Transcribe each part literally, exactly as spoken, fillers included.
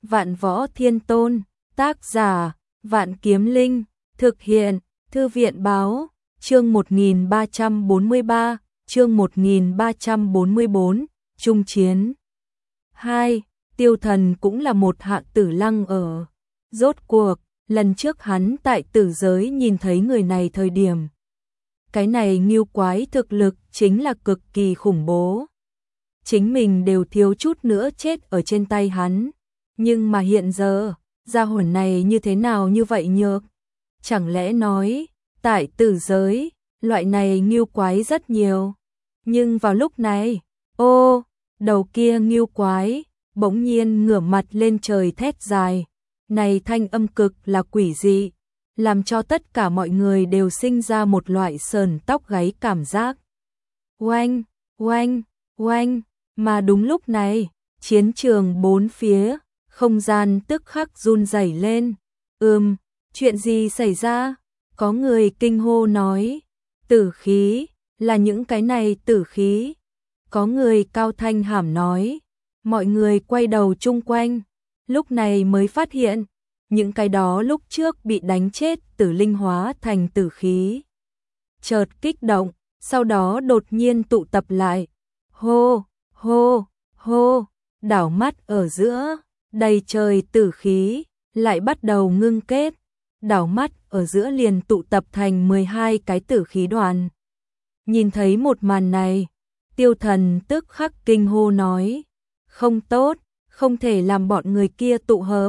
Vạn Võ Thiên Tôn, tác giả, Vạn Kiếm Linh, thực hiện, Thư viện báo, chương một nghìn ba trăm bốn mươi ba, chương một nghìn ba trăm bốn mươi bốn, Trung Chiến. hai. Tiêu Thần cũng là một hạ tử lăng ở. Rốt cuộc, lần trước hắn tại tử giới nhìn thấy người này thời điểm. Cái này ngưu quái thực lực chính là cực kỳ khủng bố. Chính mình đều thiếu chút nữa chết ở trên tay hắn. Nhưng mà hiện giờ, gia hỏa này như thế nào như vậy nhược? Chẳng lẽ nói, tại tử giới, loại này ngưu quái rất nhiều. Nhưng vào lúc này, ô, đầu kia ngưu quái, bỗng nhiên ngửa mặt lên trời thét dài. Này thanh âm cực là quỷ dị, làm cho tất cả mọi người đều sinh ra một loại sờn tóc gáy cảm giác. Oanh, oanh, oanh, mà đúng lúc này, chiến trường bốn phía, không gian tức khắc run rẩy lên. Ừm, chuyện gì xảy ra? Có người kinh hô nói, tử khí, là những cái này tử khí. Có người cao thanh hàm nói, mọi người quay đầu chung quanh, lúc này mới phát hiện, những cái đó lúc trước bị đánh chết tử linh hóa thành tử khí. Chợt kích động, sau đó đột nhiên tụ tập lại. Hô, hô, hô, đảo mắt ở giữa, đầy trời tử khí, lại bắt đầu ngưng kết. Đảo mắt ở giữa liền tụ tập thành mười hai cái tử khí đoàn. Nhìn thấy một màn này, Tiêu Thần tức khắc kinh hô nói, không tốt, không thể làm bọn người kia tụ hợp.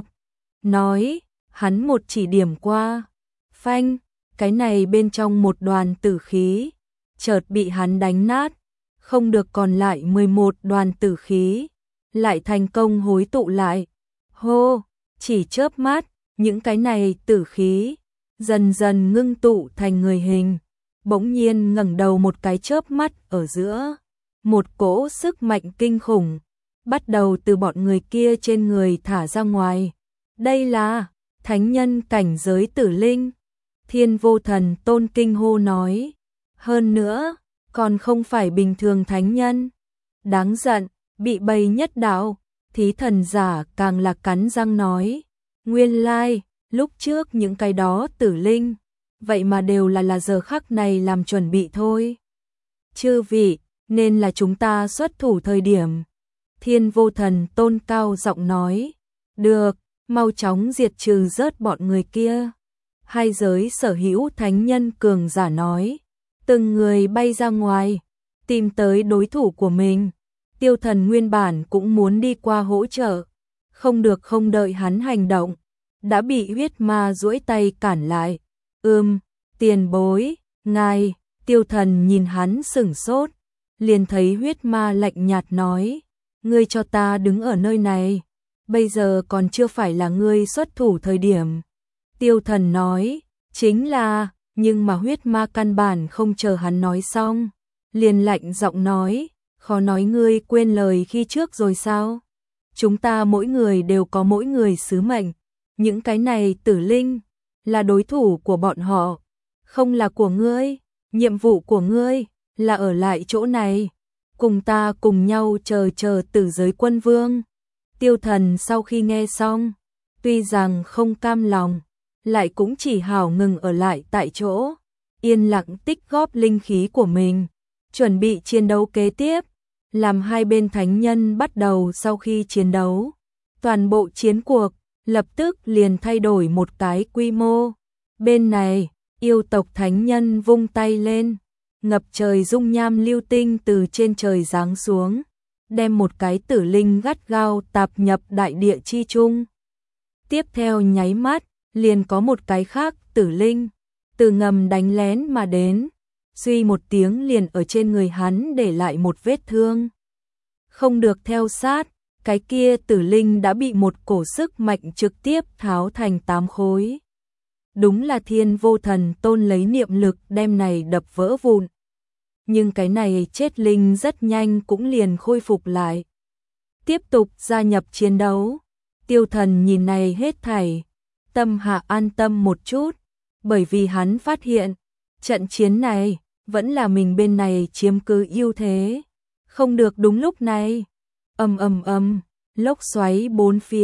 Nói, hắn một chỉ điểm qua, phanh, cái này bên trong một đoàn tử khí, chợt bị hắn đánh nát, không được còn lại mười một đoàn tử khí, lại thành công hối tụ lại. Hô, chỉ chớp mắt, những cái này tử khí, dần dần ngưng tụ thành người hình, bỗng nhiên ngẩng đầu một cái chớp mắt ở giữa. Một cỗ sức mạnh kinh khủng, bắt đầu từ bọn người kia trên người thả ra ngoài. Đây là thánh nhân cảnh giới tử linh. Thiên Vô Thần Tôn kinh hô nói. Hơn nữa, còn không phải bình thường thánh nhân. Đáng giận, bị bầy nhất đạo, thí thần giả càng là cắn răng nói. Nguyên lai, lúc trước những cái đó tử linh, vậy mà đều là là giờ khắc này làm chuẩn bị thôi. Chư vị, nên là chúng ta xuất thủ thời điểm. Thiên Vô Thần Tôn cao giọng nói. Được, mau chóng diệt trừ rớt bọn người kia. Hai giới sở hữu thánh nhân cường giả nói. Từng người bay ra ngoài, tìm tới đối thủ của mình. Tiêu Thần nguyên bản cũng muốn đi qua hỗ trợ. Không được, không đợi hắn hành động, đã bị huyết ma duỗi tay cản lại. Ừm, tiền bối, ngài. Tiêu Thần nhìn hắn sửng sốt, liền thấy huyết ma lạnh nhạt nói, ngươi cho ta đứng ở nơi này, bây giờ còn chưa phải là ngươi xuất thủ thời điểm. Tiêu Thần nói, chính là, nhưng mà huyết ma căn bản không chờ hắn nói xong, liền lạnh giọng nói, khó nói ngươi quên lời khi trước rồi sao? Chúng ta mỗi người đều có mỗi người sứ mệnh, những cái này tử linh, là đối thủ của bọn họ, không là của ngươi, nhiệm vụ của ngươi, là ở lại chỗ này, cùng ta cùng nhau chờ chờ tử giới quân vương. Tiêu Thần sau khi nghe xong, tuy rằng không cam lòng, lại cũng chỉ hảo ngừng ở lại tại chỗ, yên lặng tích góp linh khí của mình, chuẩn bị chiến đấu kế tiếp. Làm hai bên thánh nhân bắt đầu sau khi chiến đấu, toàn bộ chiến cuộc lập tức liền thay đổi một cái quy mô. Bên này, yêu tộc thánh nhân vung tay lên, ngập trời dung nham lưu tinh từ trên trời giáng xuống, đem một cái tử linh gắt gao tạp nhập đại địa chi trung. Tiếp theo nháy mắt, liền có một cái khác tử linh, từ ngầm đánh lén mà đến, suy một tiếng liền ở trên người hắn để lại một vết thương. Không được theo sát, cái kia tử linh đã bị một cổ sức mạnh trực tiếp tháo thành tám khối. Đúng là Thiên Vô Thần Tôn lấy niệm lực đem này đập vỡ vụn. Nhưng cái này chết linh rất nhanh cũng liền khôi phục lại. Tiếp tục gia nhập chiến đấu. Tiêu Thần nhìn này hết thảy, tâm hạ an tâm một chút, bởi vì hắn phát hiện, trận chiến này, vẫn là mình bên này chiếm cứ ưu thế. Không được. Đúng lúc này, ầm ầm ầm, lốc xoáy bốn phía,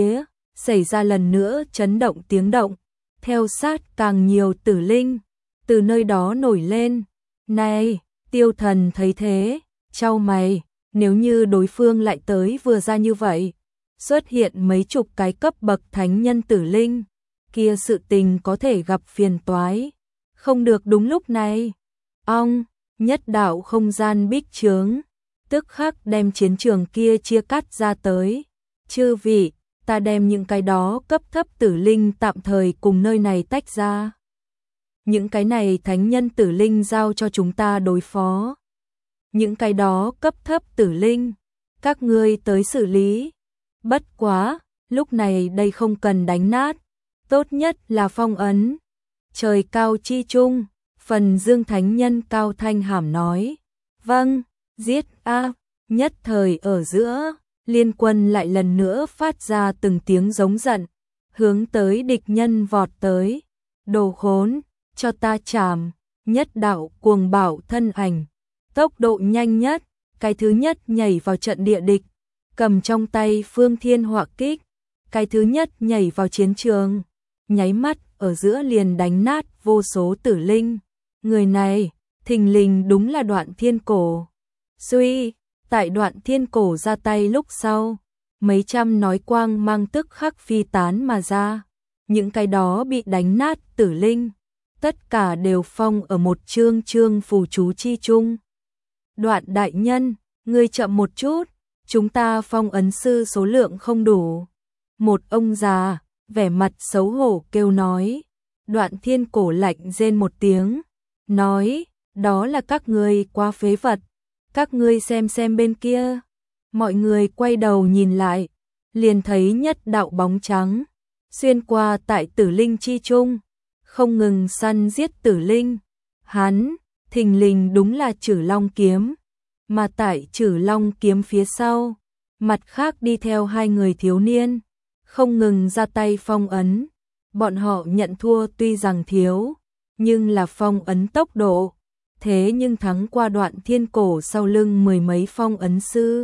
xảy ra lần nữa chấn động tiếng động, theo sát càng nhiều tử linh, từ nơi đó nổi lên. Này, Tiêu Thần thấy thế, chau mày, nếu như đối phương lại tới vừa ra như vậy, xuất hiện mấy chục cái cấp bậc thánh nhân tử linh, kia sự tình có thể gặp phiền toái. Không được đúng lúc này. Ong, nhất đạo không gian bích chướng, tức khắc đem chiến trường kia chia cắt ra tới. Chư vị, ta đem những cái đó cấp thấp tử linh tạm thời cùng nơi này tách ra. Những cái này thánh nhân tử linh giao cho chúng ta đối phó. Những cái đó cấp thấp tử linh, các ngươi tới xử lý. Bất quá, lúc này đây không cần đánh nát, tốt nhất là phong ấn. Trời cao chi trung, Phần Dương thánh nhân cao thanh hàm nói. Vâng, giết a. Nhất thời ở giữa, liên quân lại lần nữa phát ra từng tiếng giống giận, hướng tới địch nhân vọt tới. Đồ khốn, cho ta chạm. Nhất đạo cuồng bạo thân ảnh, tốc độ nhanh nhất, cái thứ nhất nhảy vào trận địa địch, cầm trong tay Phương Thiên Họa Kích, cái thứ nhất nhảy vào chiến trường, nháy mắt ở giữa liền đánh nát vô số tử linh. Người này, thình lình đúng là Đoạn Thiên Cổ. Suy, tại Đoạn Thiên Cổ ra tay lúc sau, mấy trăm nói quang mang tức khắc phi tán mà ra, những cái đó bị đánh nát tử linh, tất cả đều phong ở một chương chương phù chú chi chung. Đoạn đại nhân, ngươi chậm một chút, chúng ta phong ấn sư số lượng không đủ. Một ông già, vẻ mặt xấu hổ kêu nói. Đoạn Thiên Cổ lạnh rên một tiếng, nói, đó là các ngươi quá phế vật, các ngươi xem xem bên kia. Mọi người quay đầu nhìn lại, liền thấy nhất đạo bóng trắng, xuyên qua tại tử linh chi chung, không ngừng săn giết tử linh. Hắn, thình lình đúng là Trử Long kiếm, mà tại Trử Long kiếm phía sau, mặt khác đi theo hai người thiếu niên, không ngừng ra tay phong ấn. Bọn họ nhận thua tuy rằng thiếu, nhưng là phong ấn tốc độ, thế nhưng thắng qua Đoạn Thiên Cổ sau lưng mười mấy phong ấn sư.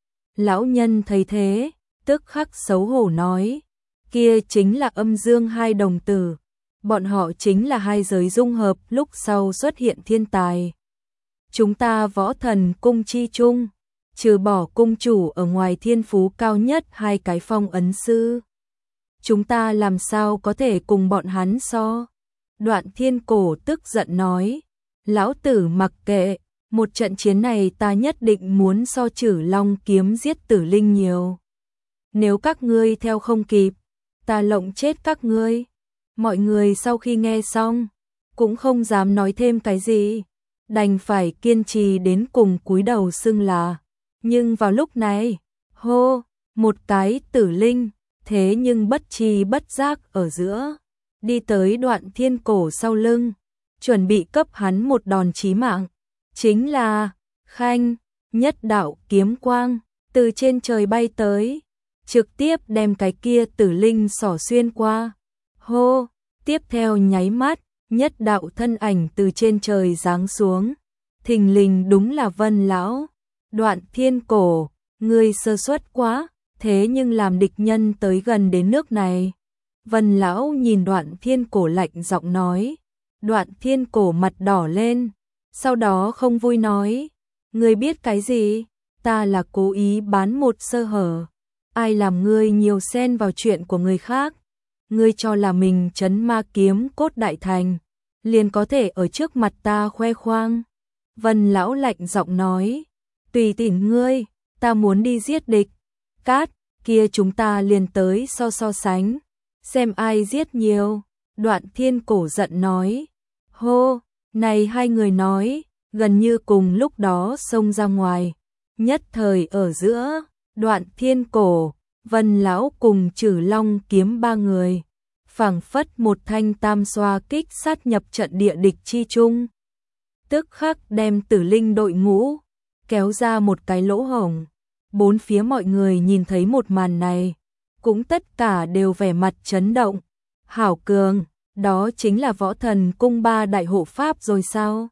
Lão nhân thấy thế, tức khắc xấu hổ nói, kia chính là âm dương hai đồng tử, bọn họ chính là hai giới dung hợp lúc sau xuất hiện thiên tài. Chúng ta Võ Thần cung chi chung, trừ bỏ cung chủ ở ngoài thiên phú cao nhất hai cái phong ấn sư, chúng ta làm sao có thể cùng bọn hắn so. Đoạn Thiên Cổ tức giận nói, lão tử mặc kệ, một trận chiến này ta nhất định muốn so Trử Long kiếm giết tử linh nhiều. Nếu các ngươi theo không kịp, ta lộng chết các ngươi. Mọi người sau khi nghe xong, cũng không dám nói thêm cái gì, đành phải kiên trì đến cùng cúi đầu xưng là. Nhưng vào lúc này, hô, một cái tử linh, thế nhưng bất tri bất giác ở giữa, đi tới Đoạn Thiên Cổ sau lưng, chuẩn bị cấp hắn một đòn chí mạng. Chính là, khanh, nhất đạo kiếm quang, từ trên trời bay tới, trực tiếp đem cái kia tử linh xỏ xuyên qua. Hô, tiếp theo nháy mắt, nhất đạo thân ảnh từ trên trời giáng xuống, thình lình đúng là Vân lão. Đoạn Thiên Cổ, ngươi sơ suất quá, thế nhưng làm địch nhân tới gần đến nước này. Vân lão nhìn Đoạn Thiên Cổ lạnh giọng nói. Đoạn Thiên Cổ mặt đỏ lên, sau đó không vui nói, ngươi biết cái gì, ta là cố ý bán một sơ hở, ai làm ngươi nhiều xen vào chuyện của người khác, ngươi cho là mình trấn ma kiếm cốt đại thành, liền có thể ở trước mặt ta khoe khoang. Vân lão lạnh giọng nói, tùy tiện ngươi, ta muốn đi giết địch, cát, kia chúng ta liền tới so so sánh, xem ai giết nhiều. Đoạn Thiên Cổ giận nói, hô, này hai người nói, gần như cùng lúc đó xông ra ngoài, nhất thời ở giữa, Đoạn Thiên Cổ, Vân lão cùng Trử Long kiếm ba người, phảng phất một thanh tam xoa kích sát nhập trận địa địch chi chung, tức khắc đem tử linh đội ngũ kéo ra một cái lỗ hổng. Bốn phía mọi người nhìn thấy một màn này, cũng tất cả đều vẻ mặt chấn động. Hảo cường, đó chính là Võ Thần cung ba đại hộ pháp rồi sao?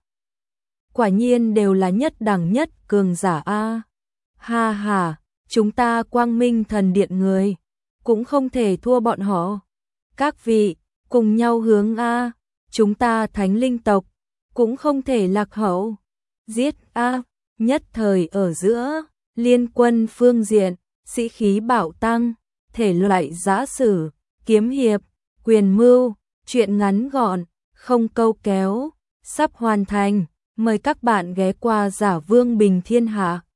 Quả nhiên đều là nhất đẳng nhất cường giả a. Ha ha, chúng ta Quang Minh Thần Điện người, cũng không thể thua bọn họ. Các vị, cùng nhau hướng a, chúng ta Thánh Linh tộc cũng không thể lạc hậu. Giết a, nhất thời ở giữa, liên quân phương diện, sĩ khí bạo tăng, thể loại giã sử, kiếm hiệp, quyền mưu, truyện ngắn gọn, không câu kéo, sắp hoàn thành. Mời các bạn ghé qua Giả Vương Bình Thiên Hạ.